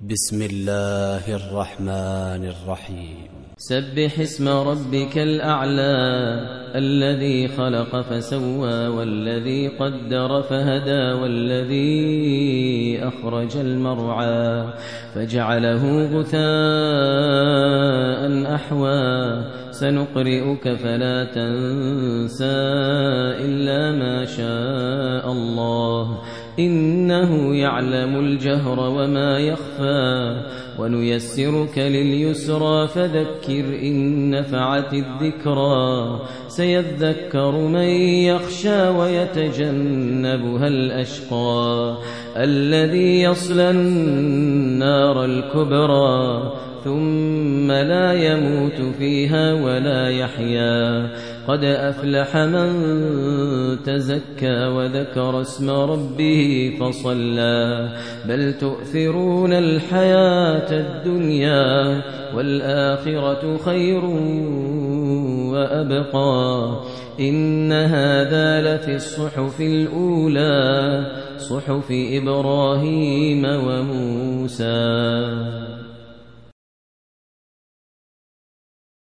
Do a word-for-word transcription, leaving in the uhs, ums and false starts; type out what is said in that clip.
بسم الله الرحمن الرحيم. سبح اسم ربك الأعلى الذي خلق فسوى والذي قدر فهدى والذي أخرج المرعى فجعله غثاء أحوى سنقرئك فلا تنسى إلا ما شاء الله إنه يعلم الجهر وما يخفى ونيسرك لليسرى فذكر إن نفعت الذكرى سيذكر من يخشى ويتجنبها الأشقى الذي يصلى النار الكبرى ثم لا يموت فيها ولا يحيا قد أفلح من تزكى وذكر اسم ربه فصلى بل تؤثرون الحياة الدنيا والآخرة خير وأبقى إن هذا لفي الصحف الأولى صحف إبراهيم وموسى.